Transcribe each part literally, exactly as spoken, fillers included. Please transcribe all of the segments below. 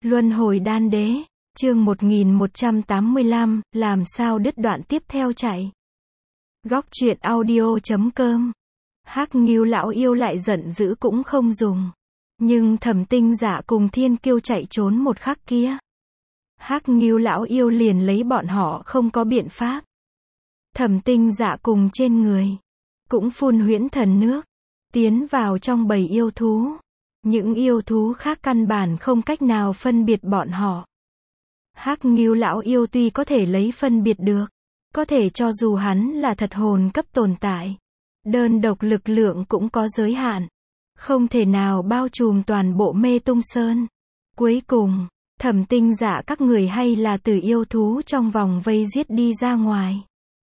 Luân hồi đan đế, chương một nghìn một trăm tám mươi lăm, làm sao đứt đoạn tiếp theo chạy. Góc truyện audio chấm com. Hắc Ngưu lão yêu lại giận dữ cũng không dùng. Nhưng Thẩm Tinh Dạ cùng Thiên Kiêu chạy trốn một khắc kia, Hắc Ngưu lão yêu liền lấy bọn họ không có biện pháp. Thẩm Tinh Dạ cùng trên người cũng phun huyễn thần nước, tiến vào trong bầy yêu thú. Những yêu thú khác căn bản không cách nào phân biệt bọn họ. Hắc Ngưu lão yêu tuy có thể lấy phân biệt được, có thể cho dù hắn là thật hồn cấp tồn tại, đơn độc lực lượng cũng có giới hạn, không thể nào bao trùm toàn bộ Mê Tung Sơn. Cuối cùng, Thẩm Tinh Dạ các người hay là từ yêu thú trong vòng vây giết đi ra ngoài.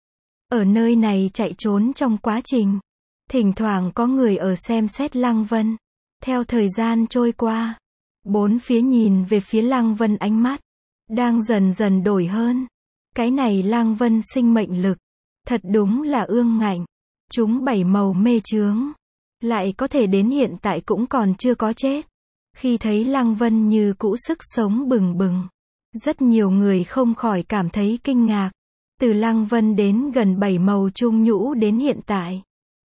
Ở nơi này chạy trốn trong quá trình, thỉnh thoảng có người ở xem xét Lăng Vân. Theo thời gian trôi qua, bốn phía nhìn về phía Lăng Vân ánh mắt đang dần dần đổi hơn. Cái này Lăng Vân sinh mệnh lực, thật đúng là ương ngạnh. Chúng bảy màu mê chướng, lại có thể đến hiện tại cũng còn chưa có chết. Khi thấy Lăng Vân như cũ sức sống bừng bừng, rất nhiều người không khỏi cảm thấy kinh ngạc. Từ Lăng Vân đến gần bảy màu trung nhũ đến hiện tại,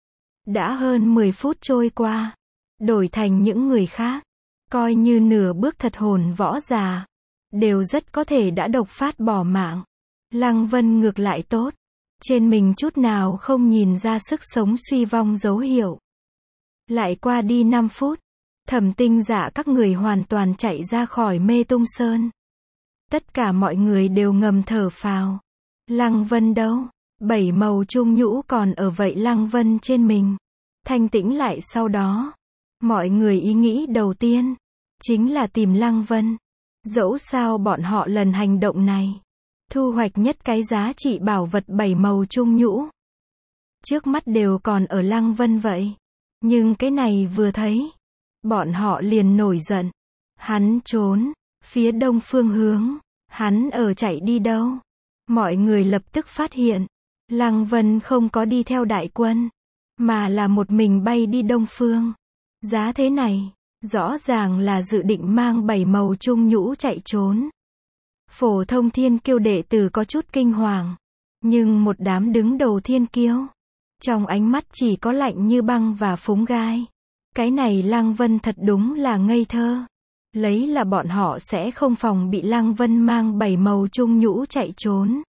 đã hơn mười phút trôi qua. Đổi thành những người khác, coi như nửa bước thật hồn võ già, đều rất có thể đã độc phát bỏ mạng. Lăng Vân ngược lại tốt, trên mình chút nào không nhìn ra sức sống suy vong dấu hiệu. Lại qua đi năm phút, Thẩm Tinh Dạ các người hoàn toàn chạy ra khỏi Mê Tung Sơn. Tất cả mọi người đều ngầm thở phào. Lăng Vân đâu? Bảy màu trung nhũ còn ở vậy Lăng Vân trên mình. Thanh tĩnh lại sau đó, mọi người ý nghĩ đầu tiên chính là tìm Lăng Vân. Dẫu sao bọn họ lần hành động này thu hoạch nhất cái giá trị bảo vật bảy màu trung nhũ, trước mắt đều còn ở Lăng Vân vậy. Nhưng cái này vừa thấy, bọn họ liền nổi giận. Hắn trốn phía đông phương hướng, hắn ở chạy đi đâu? Mọi người lập tức phát hiện, Lăng Vân không có đi theo đại quân, mà là một mình bay đi đông phương. Giá thế này, rõ ràng là dự định mang bảy màu trung nhũ chạy trốn. Phổ thông thiên kiêu đệ tử có chút kinh hoàng, nhưng một đám đứng đầu thiên kiêu, trong ánh mắt chỉ có lạnh như băng và phúng gai. Cái này Lăng Vân thật đúng là ngây thơ. Lấy là bọn họ sẽ không phòng bị Lăng Vân mang bảy màu trung nhũ chạy trốn.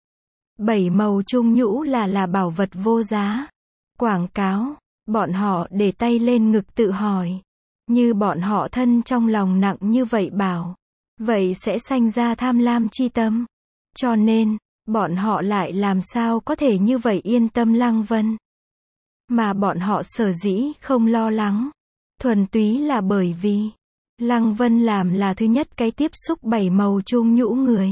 Bảy màu trung nhũ là là bảo vật vô giá. Quảng cáo. Bọn họ để tay lên ngực tự hỏi, như bọn họ thân trong lòng nặng như vậy bảo, vậy sẽ sanh ra tham lam chi tâm. Cho nên, bọn họ lại làm sao có thể như vậy yên tâm Lăng Vân. Mà bọn họ sở dĩ không lo lắng, thuần túy là bởi vì Lăng Vân làm là thứ nhất cái tiếp xúc bảy màu trung nhũ người.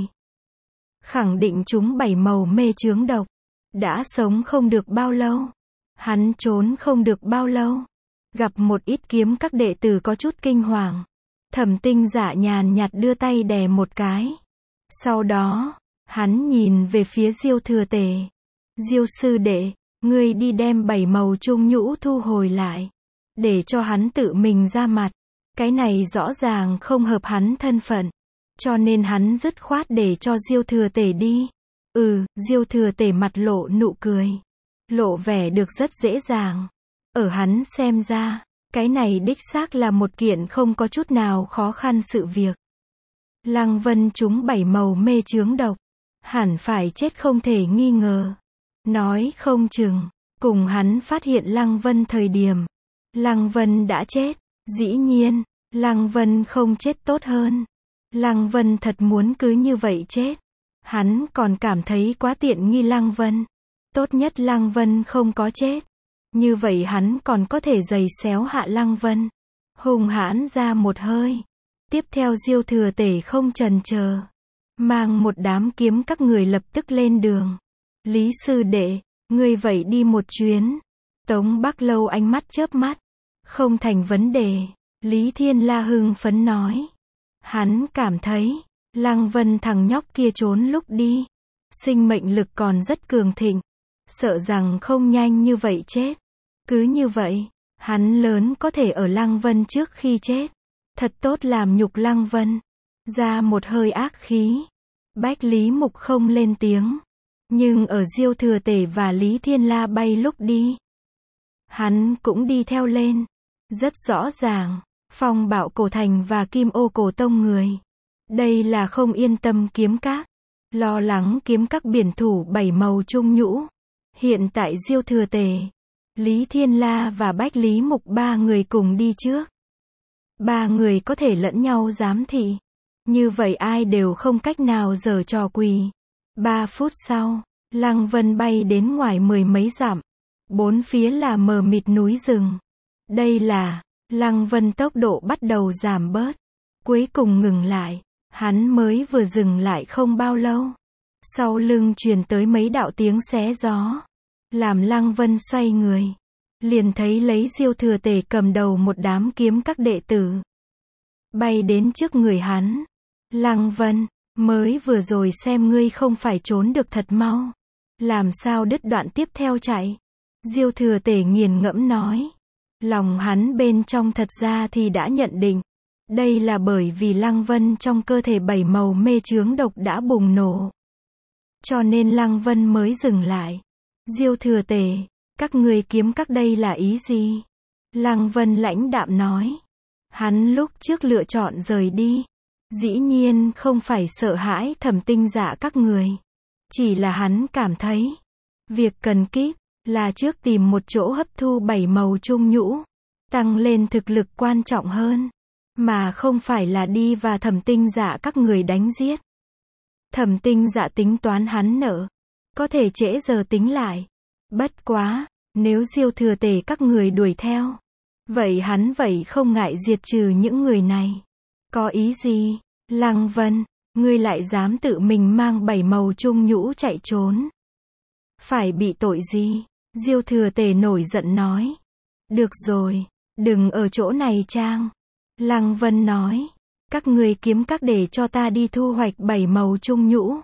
Khẳng định chúng bảy màu mê chướng độc, đã sống không được bao lâu. Hắn trốn không được bao lâu, gặp một ít kiếm các đệ tử có chút kinh hoàng. Thẩm Tinh Dạ nhàn nhạt đưa tay đè một cái. Sau đó, hắn nhìn về phía Diêu Thừa Tể. Diêu sư đệ, ngươi đi đem bảy màu trung nhũ thu hồi lại, để cho hắn tự mình ra mặt. Cái này rõ ràng không hợp hắn thân phận, cho nên hắn dứt khoát để cho Diêu Thừa Tể đi. Ừ, Diêu Thừa Tể mặt lộ nụ cười, lộ vẻ được rất dễ dàng. Ở hắn xem ra, cái này đích xác là một kiện không có chút nào khó khăn sự việc. Lăng Vân chúng bảy màu mê chướng độc, hẳn phải chết không thể nghi ngờ. Nói không chừng, cùng hắn phát hiện Lăng Vân thời điểm, Lăng Vân đã chết. Dĩ nhiên, Lăng Vân không chết tốt hơn. Lăng Vân thật muốn cứ như vậy chết, hắn còn cảm thấy quá tiện nghi Lăng Vân. Tốt nhất Lăng Vân không có chết, như vậy hắn còn có thể giày xéo hạ Lăng Vân. Hùng hãn ra một hơi. Tiếp theo Diêu Thừa Tể không chần chờ, mang một đám kiếm các người lập tức lên đường. Lý sư đệ, ngươi vậy đi một chuyến. Tống Bắc Lâu ánh mắt chớp mắt. Không thành vấn đề, Lý Thiên La hưng phấn nói. Hắn cảm thấy, Lăng Vân thằng nhóc kia trốn lúc đi, sinh mệnh lực còn rất cường thịnh, sợ rằng không nhanh như vậy chết. Cứ như vậy, hắn lớn có thể ở Lăng Vân trước khi chết, thật tốt làm nhục Lăng Vân. ra một hơi ác khí. Bách Lý Mục không lên tiếng. Nhưng ở Diêu Thừa Tể và Lý Thiên La bay lúc đi, hắn cũng đi theo lên. Rất rõ ràng, Phong Bạo Cổ Thành và Kim Ô Cổ Tông người. Đây là không yên tâm kiếm các. Lo lắng kiếm các biển thủ bảy màu trung nhũ. Hiện tại Diêu Thừa Tể, Lý Thiên La và Bách Lý Mục ba người cùng đi trước. Ba người có thể lẫn nhau giám thị. Như vậy ai đều không cách nào giở trò quỷ. Ba phút sau, Lăng Vân bay đến ngoài mười mấy dặm. Bốn phía là mờ mịt núi rừng. Đây là, Lăng Vân tốc độ bắt đầu giảm bớt. Cuối cùng ngừng lại. Hắn mới vừa dừng lại không bao lâu. Sau lưng truyền tới mấy đạo tiếng xé gió. Làm Lăng Vân xoay người. Liền thấy lấy Diêu Thừa Tể cầm đầu một đám kiếm các đệ tử. Bay đến trước người hắn. Lăng Vân, mới vừa rồi xem ngươi không phải trốn được thật mau. Làm sao đứt đoạn tiếp theo chạy. Diêu Thừa Tể nghiền ngẫm nói. Lòng hắn bên trong thật ra thì đã nhận định. Đây là bởi vì Lăng Vân trong cơ thể bảy màu mê chướng độc đã bùng nổ. Cho nên Lăng Vân mới dừng lại. Diêu Thừa Tể, các ngươi kiếm các đây là ý gì? Lăng Vân lãnh đạm nói. Hắn lúc trước lựa chọn rời đi. Dĩ nhiên không phải sợ hãi Thẩm Tinh Dạ các người. Chỉ là hắn cảm thấy. Việc cần kíp, là trước tìm một chỗ hấp thu bảy màu trung nhũ. Tăng lên thực lực quan trọng hơn. Mà không phải là đi và Thẩm Tinh Dạ các người đánh giết. Thẩm Tinh Dạ tính toán hắn nợ. Có thể trễ giờ tính lại. Bất quá, nếu Diêu Thừa Tể các người đuổi theo. Vậy hắn vậy không ngại diệt trừ những người này. Có ý gì? Lăng Vân, ngươi lại dám tự mình mang bảy màu trung nhũ chạy trốn. Phải bị tội gì? Diêu Thừa Tể nổi giận nói. Được rồi, đừng ở chỗ này trang. Lăng Vân nói. Các người kiếm các để cho ta đi thu hoạch bảy màu trung nhũ.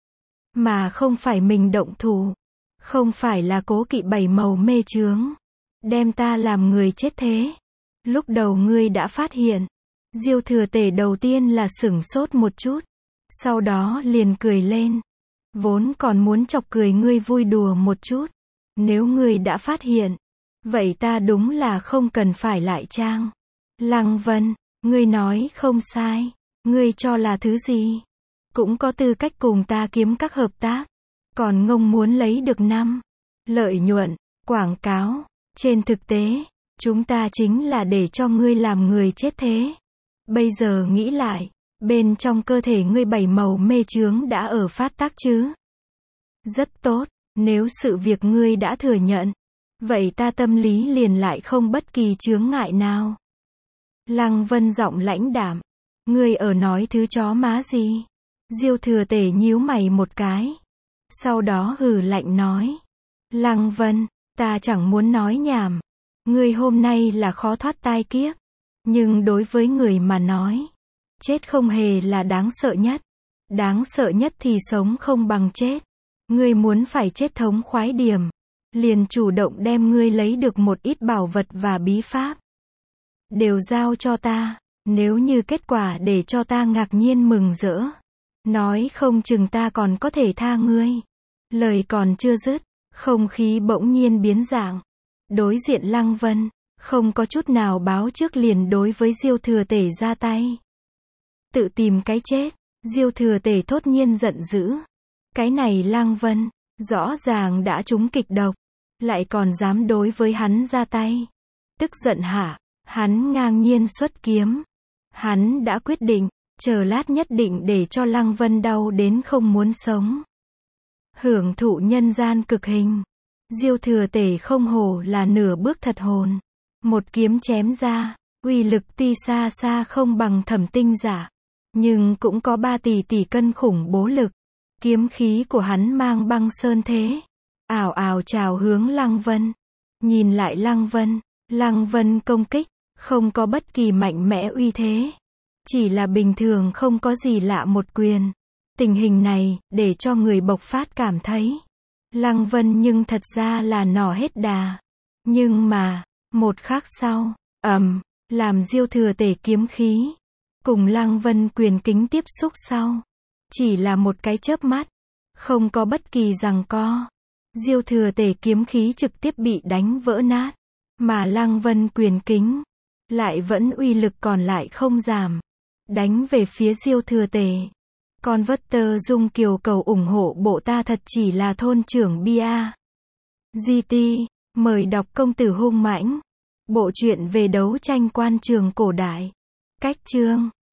Mà không phải mình động thủ. Không phải là cố kỵ bảy màu mê chướng. Đem ta làm người chết thế. Lúc đầu ngươi đã phát hiện. Diêu Thừa Tể đầu tiên là sửng sốt một chút. Sau đó liền cười lên. Vốn còn muốn chọc cười ngươi vui đùa một chút. Nếu ngươi đã phát hiện. Vậy ta đúng là không cần phải lại trang. Lăng Vân, ngươi nói không sai. Ngươi cho là thứ gì? Cũng có tư cách cùng ta kiếm các hợp tác. Còn ngông muốn lấy được năm. Lợi nhuận, quảng cáo. Trên thực tế, chúng ta chính là để cho ngươi làm người chết thế. Bây giờ nghĩ lại, bên trong cơ thể ngươi bảy màu mê chướng đã ở phát tác chứ? Rất tốt, nếu sự việc ngươi đã thừa nhận, vậy ta tâm lý liền lại không bất kỳ chướng ngại nào. Lăng Vân giọng lãnh đạm, ngươi ở nói thứ chó má gì? Diêu Thừa Tể nhíu mày một cái. Sau đó hừ lạnh nói. Lăng Vân, ta chẳng muốn nói nhảm. Ngươi hôm nay là khó thoát tai kiếp. Nhưng đối với người mà nói, chết không hề là đáng sợ nhất. Đáng sợ nhất thì sống không bằng chết. Ngươi muốn phải chết thống khoái điểm. Liền chủ động đem ngươi lấy được một ít bảo vật và bí pháp. Đều giao cho ta. Nếu như kết quả để cho ta ngạc nhiên mừng rỡ. Nói không chừng ta còn có thể tha ngươi. Lời còn chưa dứt. Không khí bỗng nhiên biến dạng. Đối diện Lăng Vân. Không có chút nào báo trước liền đối với Diêu Thừa Tể ra tay. Tự tìm cái chết. Diêu Thừa Tể thốt nhiên giận dữ. Cái này Lăng Vân. Rõ ràng đã trúng kịch độc. Lại còn dám đối với hắn ra tay. Tức giận hả? Hắn ngang nhiên xuất kiếm. Hắn đã quyết định. Chờ lát nhất định để cho Lăng Vân đau đến không muốn sống. Hưởng thụ nhân gian cực hình. Diêu Thừa Tể không hổ là nửa bước thật hồn. Một kiếm chém ra, uy lực tuy xa xa không bằng Thẩm Tinh Dạ, nhưng cũng có ba tỷ tỷ cân khủng bố lực. Kiếm khí của hắn mang băng sơn thế, ào ào trào hướng Lăng Vân. Nhìn lại Lăng Vân, Lăng Vân công kích, không có bất kỳ mạnh mẽ uy thế. Chỉ là bình thường không có gì lạ một quyền. Tình hình này, để cho người bộc phát cảm thấy. Lăng Vân nhưng thật ra là nỏ hết đà. Nhưng mà, một khắc sau, ầm, làm Diêu Thừa Tể kiếm khí cùng Lăng Vân Quyền kính tiếp xúc sau. Chỉ là một cái chớp mắt. Không có bất kỳ giằng co. Diêu Thừa Tể kiếm khí trực tiếp bị đánh vỡ nát. Mà Lăng Vân Quyền kính lại vẫn uy lực còn lại không giảm. Đánh về phía Diêu Thừa Tể. Con vất tơ dung kiều cầu ủng hộ bộ ta thật chỉ là thôn trưởng bia. giê tê, mời đọc Công tử hung mãnh. Bộ truyện về đấu tranh quan trường cổ đại. Cách chương